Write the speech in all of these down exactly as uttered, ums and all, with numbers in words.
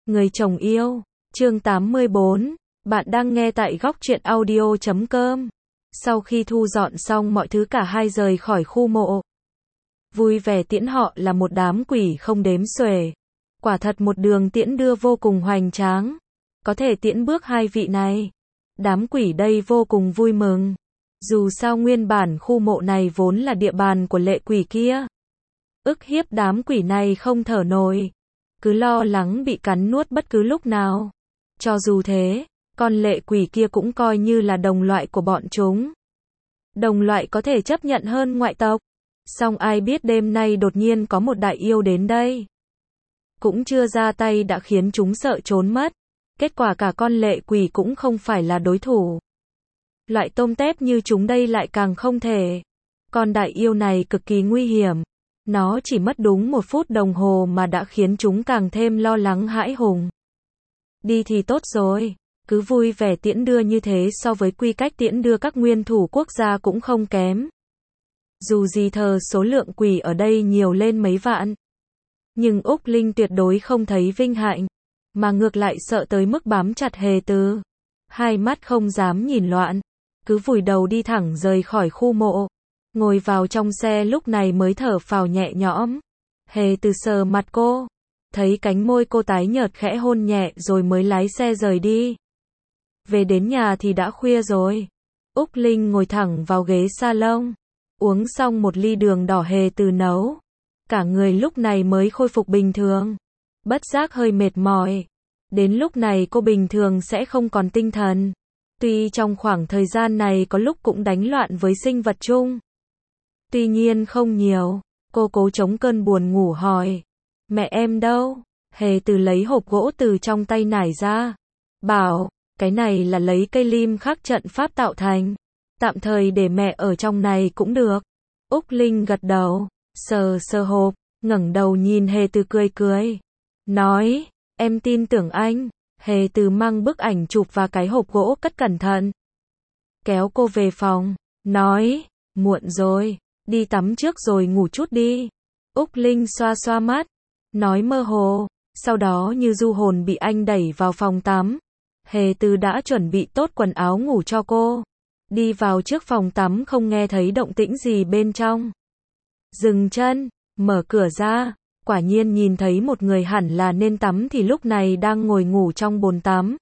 Người chồng yêu, chương tám mươi bốn, bạn đang nghe tại góc truyện audio chấm com. Sau khi thu dọn xong mọi thứ cả hai rời khỏi khu mộ. Vui vẻ tiễn họ là một đám quỷ không đếm xuể. Quả thật một đường tiễn đưa vô cùng hoành tráng. Có thể tiễn bước hai vị này. Đám quỷ đây vô cùng vui mừng. Dù sao nguyên bản khu mộ này vốn là địa bàn của lệ quỷ kia. Ức hiếp đám quỷ này không thở nổi. Cứ lo lắng bị cắn nuốt bất cứ lúc nào. Cho dù thế, con lệ quỷ kia cũng coi như là đồng loại của bọn chúng. Đồng loại có thể chấp nhận hơn ngoại tộc. Song ai biết đêm nay đột nhiên có một đại yêu đến đây. Cũng chưa ra tay đã khiến chúng sợ trốn mất. Kết quả cả con lệ quỷ cũng không phải là đối thủ. Loại tôm tép như chúng đây lại càng không thể. Con đại yêu này cực kỳ nguy hiểm. Nó chỉ mất đúng một phút đồng hồ mà đã khiến chúng càng thêm lo lắng hãi hùng. Đi thì tốt rồi, cứ vui vẻ tiễn đưa như thế so với quy cách tiễn đưa các nguyên thủ quốc gia cũng không kém. Dù gì thờ số lượng quỷ ở đây nhiều lên mấy vạn. Nhưng Úc Linh tuyệt đối không thấy vinh hạnh, mà ngược lại sợ tới mức bám chặt Hề Từ. Hai mắt không dám nhìn loạn, cứ vùi đầu đi thẳng rời khỏi khu mộ. Ngồi vào trong xe lúc này mới thở phào nhẹ nhõm. Hề Từ sờ mặt cô, thấy cánh môi cô tái nhợt khẽ hôn nhẹ rồi mới lái xe rời đi. Về đến nhà thì đã khuya rồi. Úc Linh ngồi thẳng vào ghế salon, uống xong một ly đường đỏ Hề Từ nấu. Cả người lúc này mới khôi phục bình thường. Bất giác hơi mệt mỏi. Đến lúc này cô bình thường sẽ không còn tinh thần. Tuy trong khoảng thời gian này có lúc cũng đánh loạn với sinh vật chung. Tuy nhiên không nhiều. Cô cố chống cơn buồn ngủ hỏi. Mẹ em đâu? Hề Từ lấy hộp gỗ từ trong tay nải ra. Bảo, cái này là lấy cây lim khắc trận pháp tạo thành. Tạm thời để mẹ ở trong này cũng được. Úc Linh gật đầu, sờ sờ hộp, ngẩng đầu nhìn Hề Từ cười cười. Nói, em tin tưởng anh. Hề Từ mang bức ảnh chụp và cái hộp gỗ cất cẩn thận. Kéo cô về phòng, nói, muộn rồi, đi tắm trước rồi ngủ chút đi. Úc Linh xoa xoa mắt, nói mơ hồ, sau đó như du hồn bị anh đẩy vào phòng tắm. Hề Từ đã chuẩn bị tốt quần áo ngủ cho cô. Đi vào trước phòng tắm không nghe thấy động tĩnh gì bên trong. Dừng chân, mở cửa ra, quả nhiên nhìn thấy một người hẳn là nên tắm thì lúc này đang ngồi ngủ trong bồn tắm.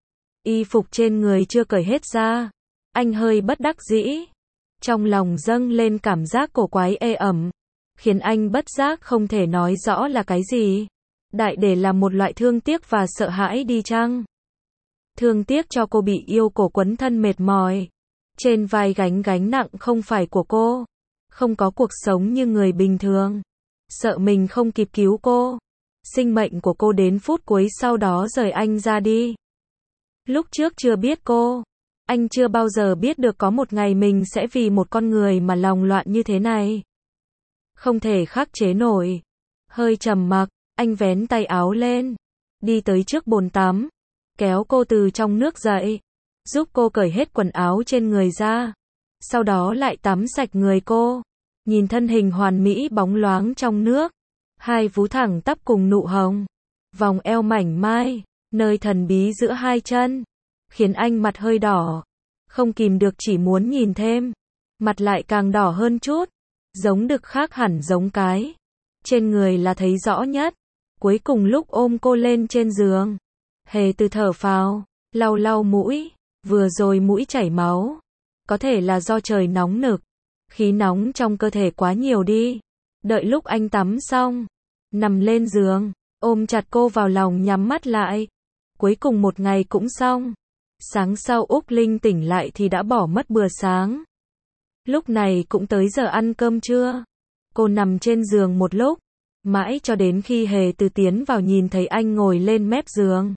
Y phục trên người chưa cởi hết ra. Anh hơi bất đắc dĩ. Trong lòng dâng lên cảm giác cổ quái ê ẩm, khiến anh bất giác không thể nói rõ là cái gì. Đại để là một loại thương tiếc và sợ hãi đi chăng? Thương tiếc cho cô bị yêu cổ quấn thân mệt mỏi. Trên vai gánh gánh nặng không phải của cô. Không có cuộc sống như người bình thường. Sợ mình không kịp cứu cô. Sinh mệnh của cô đến phút cuối sau đó rời anh ra đi. Lúc trước chưa biết cô, anh chưa bao giờ biết được có một ngày mình sẽ vì một con người mà lòng loạn như thế này. Không thể khắc chế nổi. Hơi trầm mặc, anh vén tay áo lên, đi tới trước bồn tắm, kéo cô từ trong nước dậy, giúp cô cởi hết quần áo trên người ra. Sau đó lại tắm sạch người cô. Nhìn thân hình hoàn mỹ bóng loáng trong nước, hai vú thẳng tắp cùng nụ hồng, vòng eo mảnh mai, nơi thần bí giữa hai chân, khiến anh mặt hơi đỏ, không kìm được chỉ muốn nhìn thêm. Mặt lại càng đỏ hơn chút, giống đực khác hẳn giống cái. Trên người là thấy rõ nhất. Cuối cùng lúc ôm cô lên trên giường, Hề Từ thở phào, lau lau mũi, vừa rồi mũi chảy máu. Có thể là do trời nóng nực. Khí nóng trong cơ thể quá nhiều đi. Đợi lúc anh tắm xong, nằm lên giường, ôm chặt cô vào lòng nhắm mắt lại. Cuối cùng một ngày cũng xong. Sáng sau Úc Linh tỉnh lại thì đã bỏ mất bữa sáng. Lúc này cũng tới giờ ăn cơm trưa. Cô nằm trên giường một lúc, mãi cho đến khi Hề Từ tiến vào nhìn thấy anh ngồi lên mép giường.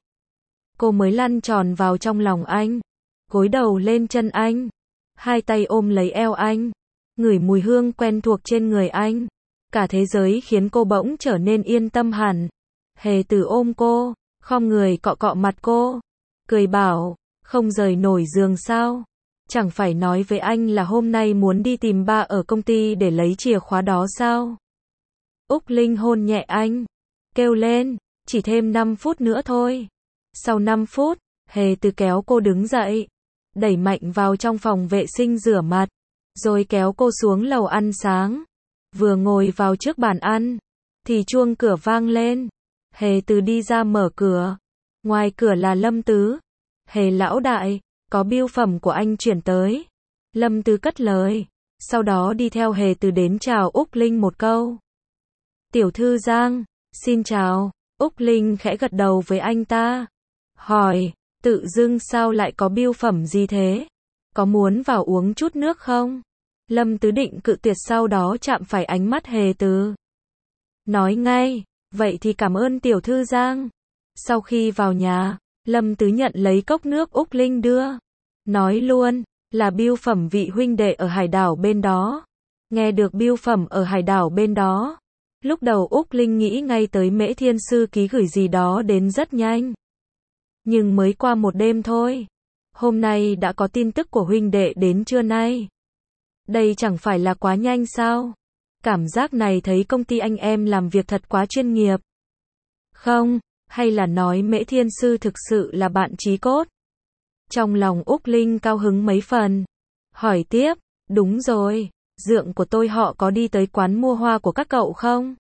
Cô mới lăn tròn vào trong lòng anh, gối đầu lên chân anh, hai tay ôm lấy eo anh. Ngửi mùi hương quen thuộc trên người anh. Cả thế giới khiến cô bỗng trở nên yên tâm hẳn. Hề Từ ôm cô, khom người cọ cọ mặt cô, cười bảo, không rời nổi giường sao? Chẳng phải nói với anh là hôm nay muốn đi tìm ba ở công ty để lấy chìa khóa đó sao? Úc Linh hôn nhẹ anh, kêu lên, Chỉ thêm năm phút nữa thôi. Sau năm phút, Hề Từ kéo cô đứng dậy, đẩy mạnh vào trong phòng vệ sinh rửa mặt, rồi kéo cô xuống lầu ăn sáng. Vừa ngồi vào trước bàn ăn, thì chuông cửa vang lên. Hề Từ đi ra mở cửa. Ngoài cửa là Lâm Tứ. Hề lão đại, có bưu phẩm của anh chuyển tới. Lâm Tứ cất lời, sau đó đi theo Hề Từ đến chào Úc Linh một câu. Tiểu thư Giang, xin chào. Úc Linh khẽ gật đầu với anh ta. Hỏi, tự dưng sao lại có bưu phẩm gì thế? Có muốn vào uống chút nước không? Lâm Tứ định cự tuyệt, sau đó chạm phải ánh mắt Hề Từ. Nói ngay, vậy thì cảm ơn tiểu thư Giang. Sau khi vào nhà, Lâm Tứ nhận lấy cốc nước Úc Linh đưa. Nói luôn, là bưu phẩm vị huynh đệ ở hải đảo bên đó. Nghe được bưu phẩm ở hải đảo bên đó, lúc đầu Úc Linh nghĩ ngay tới Mễ Thiên Sư ký gửi gì đó đến rất nhanh. Nhưng mới qua một đêm thôi, hôm nay đã có tin tức của huynh đệ đến trưa nay. Đây chẳng phải là quá nhanh sao? Cảm giác này thấy công ty anh em làm việc thật quá chuyên nghiệp. Không, hay là nói Mễ Thiên Sư thực sự là bạn chí cốt? Trong lòng Úc Linh cao hứng mấy phần. Hỏi tiếp, đúng rồi, dượng của tôi họ có đi tới quán mua hoa của các cậu không?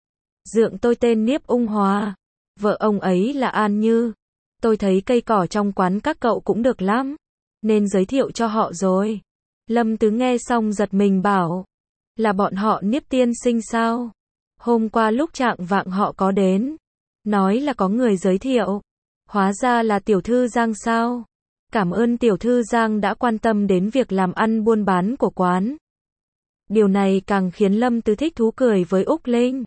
Dượng tôi tên Niếp Ung Hòa, vợ ông ấy là An Như. Tôi thấy cây cỏ trong quán các cậu cũng được lắm, nên giới thiệu cho họ rồi. Lâm Tứ nghe xong giật mình bảo, là bọn họ Niếp tiên sinh sao? Hôm qua lúc trạng vạng họ có đến, nói là có người giới thiệu. Hóa ra là tiểu thư Giang sao? Cảm ơn tiểu thư Giang đã quan tâm đến việc làm ăn buôn bán của quán. Điều này càng khiến Lâm Tứ thích thú, cười với Úc Linh.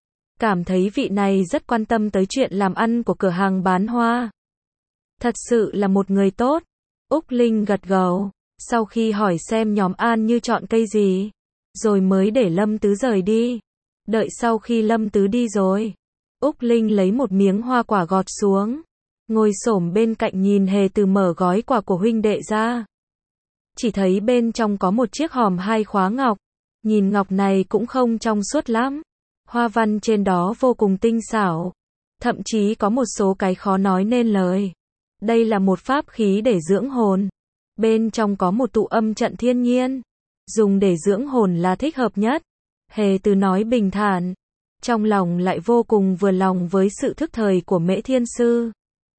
Cảm thấy vị này rất quan tâm tới chuyện làm ăn của cửa hàng bán hoa. Thật sự là một người tốt. Úc Linh gật gđầu, sau khi hỏi xem nhóm An Như chọn cây gì, rồi mới để Lâm Tứ rời đi. Đợi sau khi Lâm Tứ đi rồi, Úc Linh lấy một miếng hoa quả gọt xuống, ngồi xổm bên cạnh nhìn Hề Từ mở gói quà của huynh đệ ra. Chỉ thấy bên trong có một chiếc hòm hai khóa ngọc. Nhìn ngọc này cũng không trong suốt lắm. Hoa văn trên đó vô cùng tinh xảo. Thậm chí có một số cái khó nói nên lời. Đây là một pháp khí để dưỡng hồn. Bên trong có một tụ âm trận thiên nhiên. Dùng để dưỡng hồn là thích hợp nhất. Hề Từ nói bình thản. Trong lòng lại vô cùng vừa lòng với sự thức thời của Mễ Thiên Sư.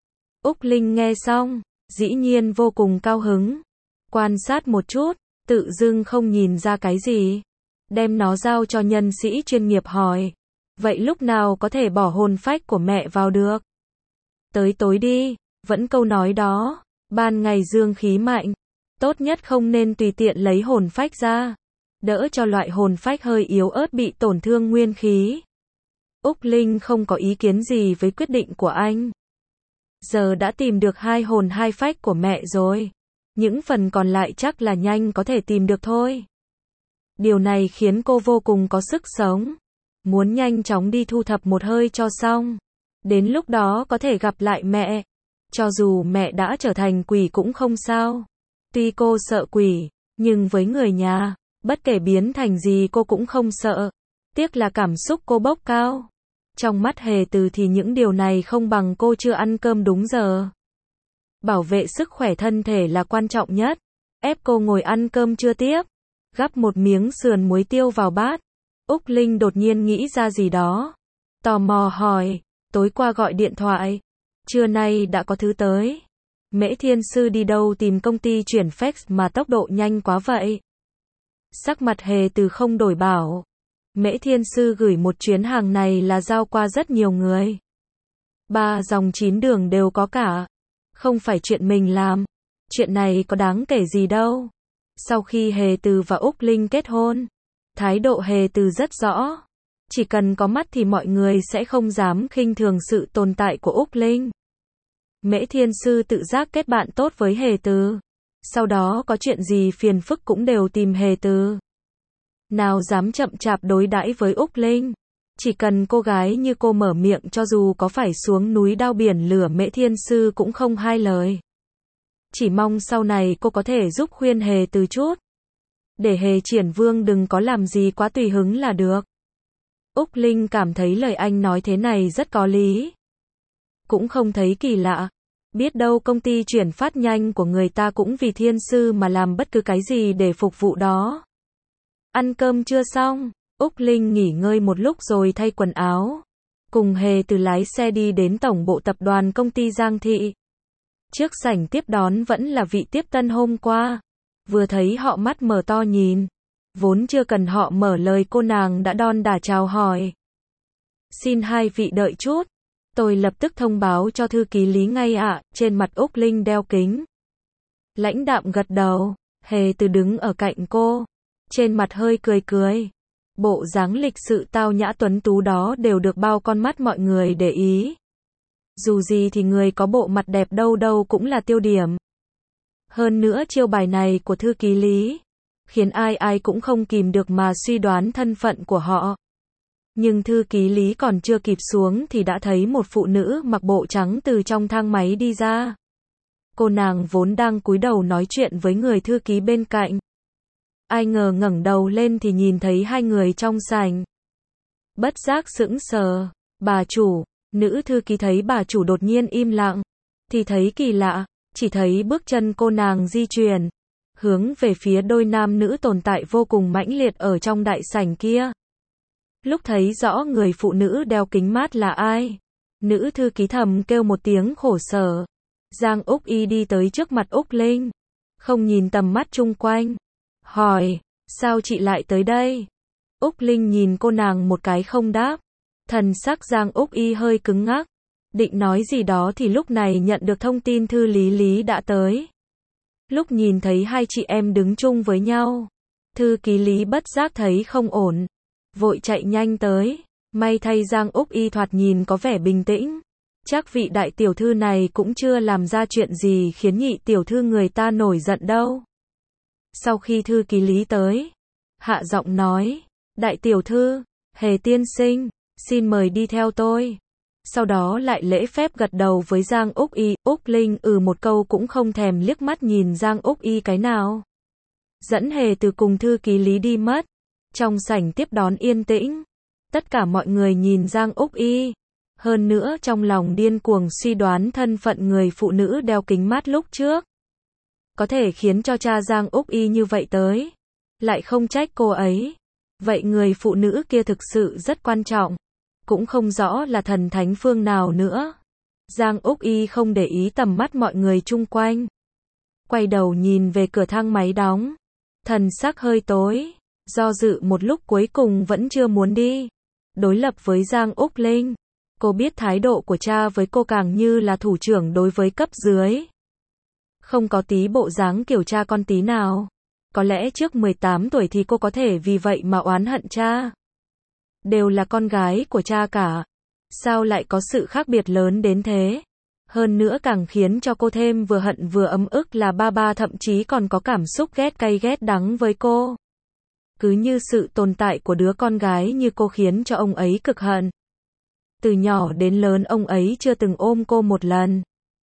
Úc Linh nghe xong, dĩ nhiên vô cùng cao hứng. Quan sát một chút, tự dưng không nhìn ra cái gì. Đem nó giao cho nhân sĩ chuyên nghiệp hỏi. Vậy lúc nào có thể bỏ hồn phách của mẹ vào được? Tới tối đi, vẫn câu nói đó. Ban ngày dương khí mạnh, tốt nhất không nên tùy tiện lấy hồn phách ra. Đỡ cho loại hồn phách hơi yếu ớt bị tổn thương nguyên khí. Úc Linh không có ý kiến gì với quyết định của anh. Giờ đã tìm được hai hồn hai phách của mẹ rồi. Những phần còn lại chắc là nhanh có thể tìm được thôi. Điều này khiến cô vô cùng có sức sống. Muốn nhanh chóng đi thu thập một hơi cho xong. Đến lúc đó có thể gặp lại mẹ. Cho dù mẹ đã trở thành quỷ cũng không sao. Tuy cô sợ quỷ, nhưng với người nhà, bất kể biến thành gì cô cũng không sợ. Tiếc là cảm xúc cô bốc cao. Trong mắt Hề Từ thì những điều này không bằng cô chưa ăn cơm đúng giờ. Bảo vệ sức khỏe thân thể là quan trọng nhất. Ép cô ngồi ăn cơm trưa tiếp. Gắp một miếng sườn muối tiêu vào bát. Úc Linh đột nhiên nghĩ ra gì đó. Tò mò hỏi, tối qua gọi điện thoại. Trưa nay đã có thứ tới. Mễ Thiên Sư đi đâu tìm công ty chuyển fax mà tốc độ nhanh quá vậy? Sắc mặt Hề Từ không đổi bảo. Mễ Thiên Sư gửi một chuyến hàng này là giao qua rất nhiều người. Ba dòng chín đường đều có cả. Không phải chuyện mình làm. Chuyện này có đáng kể gì đâu. Sau khi Hề Từ và Úc Linh kết hôn, thái độ Hề Từ rất rõ. Chỉ cần có mắt thì mọi người sẽ không dám khinh thường sự tồn tại của Úc Linh. Mễ Thiên Sư tự giác kết bạn tốt với Hề Từ. Sau đó có chuyện gì phiền phức cũng đều tìm Hề Từ. Nào dám chậm chạp đối đãi với Úc Linh. Chỉ cần cô gái như cô mở miệng, cho dù có phải xuống núi đao biển lửa Mễ Thiên Sư cũng không hai lời. Chỉ mong sau này cô có thể giúp khuyên Hề Từ chút. Để Hề Triển Vương đừng có làm gì quá tùy hứng là được. Úc Linh cảm thấy lời anh nói thế này rất có lý. cũng không thấy kỳ lạ. Biết đâu công ty chuyển phát nhanh của người ta cũng vì thiên sư mà làm bất cứ cái gì để phục vụ đó. Ăn cơm chưa xong, Úc Linh nghỉ ngơi một lúc rồi thay quần áo. Cùng Hề Từ lái xe đi đến tổng bộ tập đoàn công ty Giang Thị. Trước sảnh tiếp đón vẫn là vị tiếp tân hôm qua. Vừa thấy họ mắt mở to nhìn. Vốn chưa cần họ mở lời cô nàng đã đon đả chào hỏi. Xin hai vị đợi chút. Tôi lập tức thông báo cho thư ký Lý ngay ạ. Trên mặt Úc Linh đeo kính. Lãnh đạm gật đầu. Hề Từ đứng ở cạnh cô. Trên mặt hơi cười cười. Bộ dáng lịch sự tao nhã tuấn tú đó đều được bao con mắt mọi người để ý. Dù gì thì người có bộ mặt đẹp đâu đâu cũng là tiêu điểm. Hơn nữa chiêu bài này của thư ký Lý, khiến ai ai cũng không kìm được mà suy đoán thân phận của họ. Nhưng thư ký Lý còn chưa kịp xuống thì đã thấy một phụ nữ mặc bộ trắng từ trong thang máy đi ra. Cô nàng vốn đang cúi đầu nói chuyện với người thư ký bên cạnh. Ai ngờ ngẩng đầu lên thì nhìn thấy hai người trong sảnh. Bất giác sững sờ, bà chủ, nữ thư ký thấy bà chủ đột nhiên im lặng, thì thấy kỳ lạ, chỉ thấy bước chân cô nàng di chuyển, hướng về phía đôi nam nữ tồn tại vô cùng mãnh liệt ở trong đại sảnh kia. Lúc thấy rõ người phụ nữ đeo kính mát là ai, nữ thư ký thầm kêu một tiếng khổ sở. Giang Úc Y đi tới trước mặt Úc Linh, không nhìn tầm mắt chung quanh. Hỏi, sao chị lại tới đây? Úc Linh nhìn cô nàng một cái không đáp. Thần sắc Giang Úc Y hơi cứng ngắc. Định nói gì đó thì lúc này nhận được thông tin thư Lý Lý đã tới. Lúc nhìn thấy hai chị em đứng chung với nhau, thư ký Lý bất giác thấy không ổn. Vội chạy nhanh tới. May thay Giang Úc Y thoạt nhìn có vẻ bình tĩnh. Chắc vị đại tiểu thư này cũng chưa làm ra chuyện gì khiến nhị tiểu thư người ta nổi giận đâu. Sau khi thư ký Lý tới, hạ giọng nói, đại tiểu thư, Hề tiên sinh, xin mời đi theo tôi. Sau đó lại lễ phép gật đầu với Giang Úc Y. Úc Linh ừ một câu cũng không thèm liếc mắt nhìn Giang Úc Y cái nào. Dẫn Hề Từ cùng thư ký Lý đi mất. Trong sảnh tiếp đón yên tĩnh. Tất cả mọi người nhìn Giang Úc Y. Hơn nữa trong lòng điên cuồng suy đoán thân phận người phụ nữ đeo kính mát lúc trước. Có thể khiến cho cha Giang Úc Y như vậy tới. Lại không trách cô ấy. Vậy người phụ nữ kia thực sự rất quan trọng. Cũng không rõ là thần thánh phương nào nữa. Giang Úc Y không để ý tầm mắt mọi người chung quanh. Quay đầu nhìn về cửa thang máy đóng. Thần sắc hơi tối. Do dự một lúc cuối cùng vẫn chưa muốn đi. Đối lập với Giang Úc Linh. Cô biết thái độ của cha với cô càng như là thủ trưởng đối với cấp dưới. Không có tí bộ dáng kiểu cha con tí nào. Có lẽ trước mười tám tuổi thì cô có thể vì vậy mà oán hận cha. Đều là con gái của cha cả. Sao lại có sự khác biệt lớn đến thế? Hơn nữa càng khiến cho cô thêm vừa hận vừa ấm ức là ba ba thậm chí còn có cảm xúc ghét cay ghét đắng với cô. Cứ như sự tồn tại của đứa con gái như cô khiến cho ông ấy cực hận. Từ nhỏ đến lớn ông ấy chưa từng ôm cô một lần.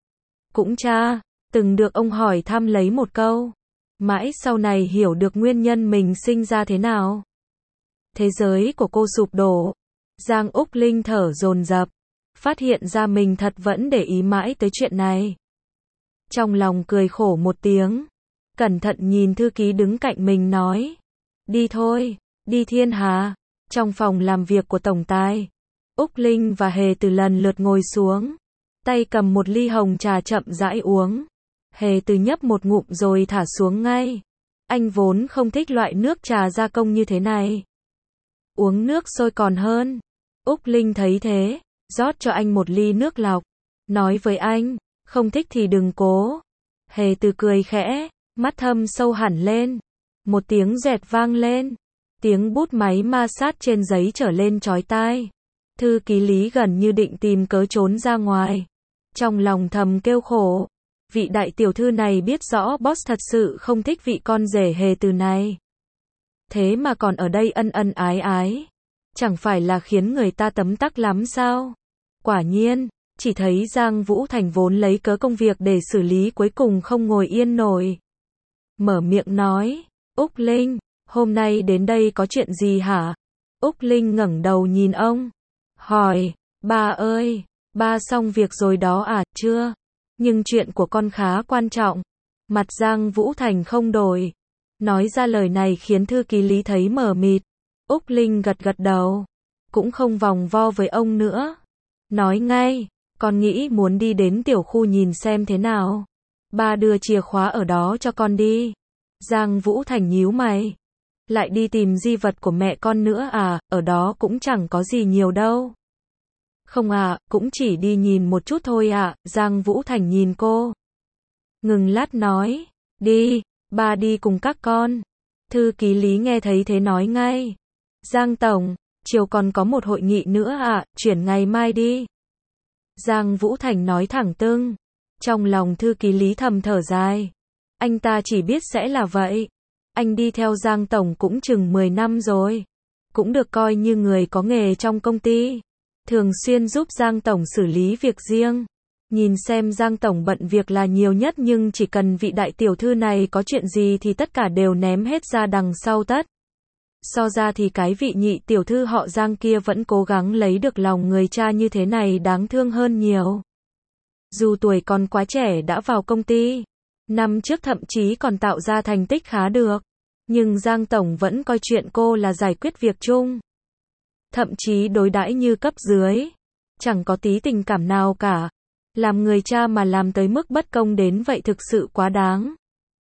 Cũng cha, từng được ông hỏi thăm lấy một câu. Mãi sau này hiểu được nguyên nhân mình sinh ra thế nào. Thế giới của cô sụp đổ. Giang Úc Linh thở dồn dập. Phát hiện ra mình thật vẫn để ý mãi tới chuyện này. Trong lòng cười khổ một tiếng. Cẩn thận nhìn thư ký đứng cạnh mình nói. Đi thôi, đi Thiên Hà. Trong phòng làm việc của tổng tài. Úc Linh và Hề Từ lần lượt ngồi xuống. Tay cầm một ly hồng trà chậm rãi uống. Hề Từ nhấp một ngụm rồi thả xuống ngay. Anh vốn không thích loại nước trà gia công như thế này. Uống nước sôi còn hơn. Úc Linh thấy thế, rót cho anh một ly nước lọc. Nói với anh, không thích thì đừng cố. Hề Từ cười khẽ, mắt thâm sâu hẳn lên. Một tiếng dẹt vang lên. Tiếng bút máy ma sát trên giấy trở lên chói tai. Thư ký Lý gần như định tìm cớ trốn ra ngoài. Trong lòng thầm kêu khổ. Vị đại tiểu thư này biết rõ boss thật sự không thích vị con rể Hề Từ này. Thế mà còn ở đây ân ân ái ái. Chẳng phải là khiến người ta tấm tắc lắm sao? Quả nhiên, chỉ thấy Giang Vũ Thành vốn lấy cớ công việc để xử lý cuối cùng không ngồi yên nổi. Mở miệng nói, Úc Linh, hôm nay đến đây có chuyện gì hả? Úc Linh ngẩng đầu nhìn ông. Hỏi, ba ơi, Ba xong việc rồi đó à, chưa. Nhưng chuyện của con khá quan trọng. Mặt Giang Vũ Thành không đổi. Nói ra lời này khiến thư ký Lý thấy mờ mịt. Úc Linh gật gật đầu. Cũng không vòng vo với ông nữa. Nói ngay, con nghĩ muốn đi đến tiểu khu nhìn xem thế nào. Ba đưa chìa khóa ở đó cho con đi. Giang Vũ Thành nhíu mày. Lại đi tìm di vật của mẹ con nữa à, ở đó cũng chẳng có gì nhiều đâu. Không à, cũng chỉ đi nhìn một chút thôi ạ, à. Giang Vũ Thành nhìn cô. Ngừng lát nói, đi, ba đi cùng các con. Thư ký Lý nghe thấy thế nói ngay. Giang Tổng, chiều còn có một hội nghị nữa ạ, à, chuyển ngày mai đi. Giang Vũ Thành nói thẳng tưng. Trong lòng thư ký Lý thầm thở dài. Anh ta chỉ biết sẽ là vậy. Anh đi theo Giang Tổng cũng chừng mười năm rồi. Cũng được coi như người có nghề trong công ty. Thường xuyên giúp Giang Tổng xử lý việc riêng. Nhìn xem Giang Tổng bận việc là nhiều nhất nhưng chỉ cần vị đại tiểu thư này có chuyện gì thì tất cả đều ném hết ra đằng sau tất. So ra thì cái vị nhị tiểu thư họ Giang kia vẫn cố gắng lấy được lòng người cha như thế này đáng thương hơn nhiều. Dù tuổi còn quá trẻ đã vào công ty. Năm trước thậm chí còn tạo ra thành tích khá được. Nhưng Giang Tổng vẫn coi chuyện cô là giải quyết việc chung. Thậm chí đối đãi như cấp dưới. Chẳng có tí tình cảm nào cả. Làm người cha mà làm tới mức bất công đến vậy thực sự quá đáng.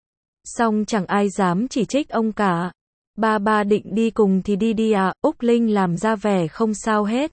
Song chẳng ai dám chỉ trích ông cả. Ba ba định đi cùng thì đi đi à, Úc Linh làm ra vẻ không sao hết.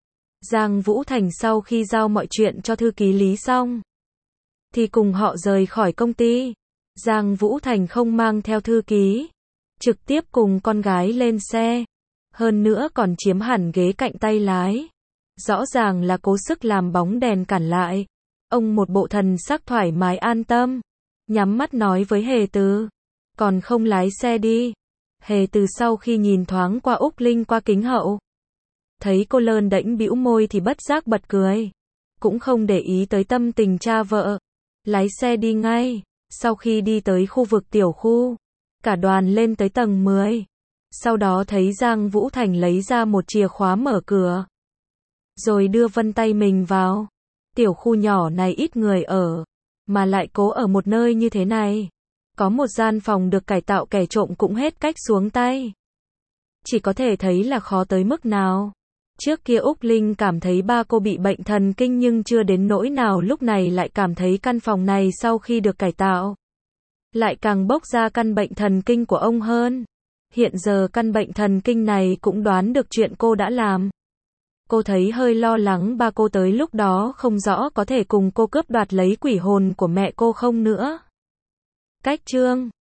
Giang Vũ Thành sau khi giao mọi chuyện cho thư ký Lý xong. Thì cùng họ rời khỏi công ty. Giang Vũ Thành không mang theo thư ký. Trực tiếp cùng con gái lên xe. Hơn nữa còn chiếm hẳn ghế cạnh tay lái. Rõ ràng là cố sức làm bóng đèn cản lại. Ông một bộ thần sắc thoải mái an tâm. Nhắm mắt nói với Hề Từ. Còn không lái xe đi. Hề Từ sau khi nhìn thoáng qua Úc Linh qua kính hậu. Thấy cô lơn đễnh bĩu môi thì bất giác bật cười. Cũng không để ý tới tâm tình cha vợ. Lái xe đi ngay. Sau khi đi tới khu vực tiểu khu. Cả đoàn lên tới tầng mười. Sau đó thấy Giang Vũ Thành lấy ra một chìa khóa mở cửa. Rồi đưa vân tay mình vào. Tiểu khu nhỏ này ít người ở. Mà lại cố ở một nơi như thế này. Có một gian phòng được cải tạo kẻ trộm cũng hết cách xuống tay. Chỉ có thể thấy là khó tới mức nào. Trước kia Úc Linh cảm thấy ba cô bị bệnh thần kinh nhưng chưa đến nỗi nào lúc này lại cảm thấy căn phòng này sau khi được cải tạo. Lại càng bốc ra căn bệnh thần kinh của ông hơn. Hiện giờ căn bệnh thần kinh này cũng đoán được chuyện cô đã làm. Cô thấy hơi lo lắng ba cô tới lúc đó không rõ có thể cùng cô cướp đoạt lấy quỷ hồn của mẹ cô không nữa. Cách chương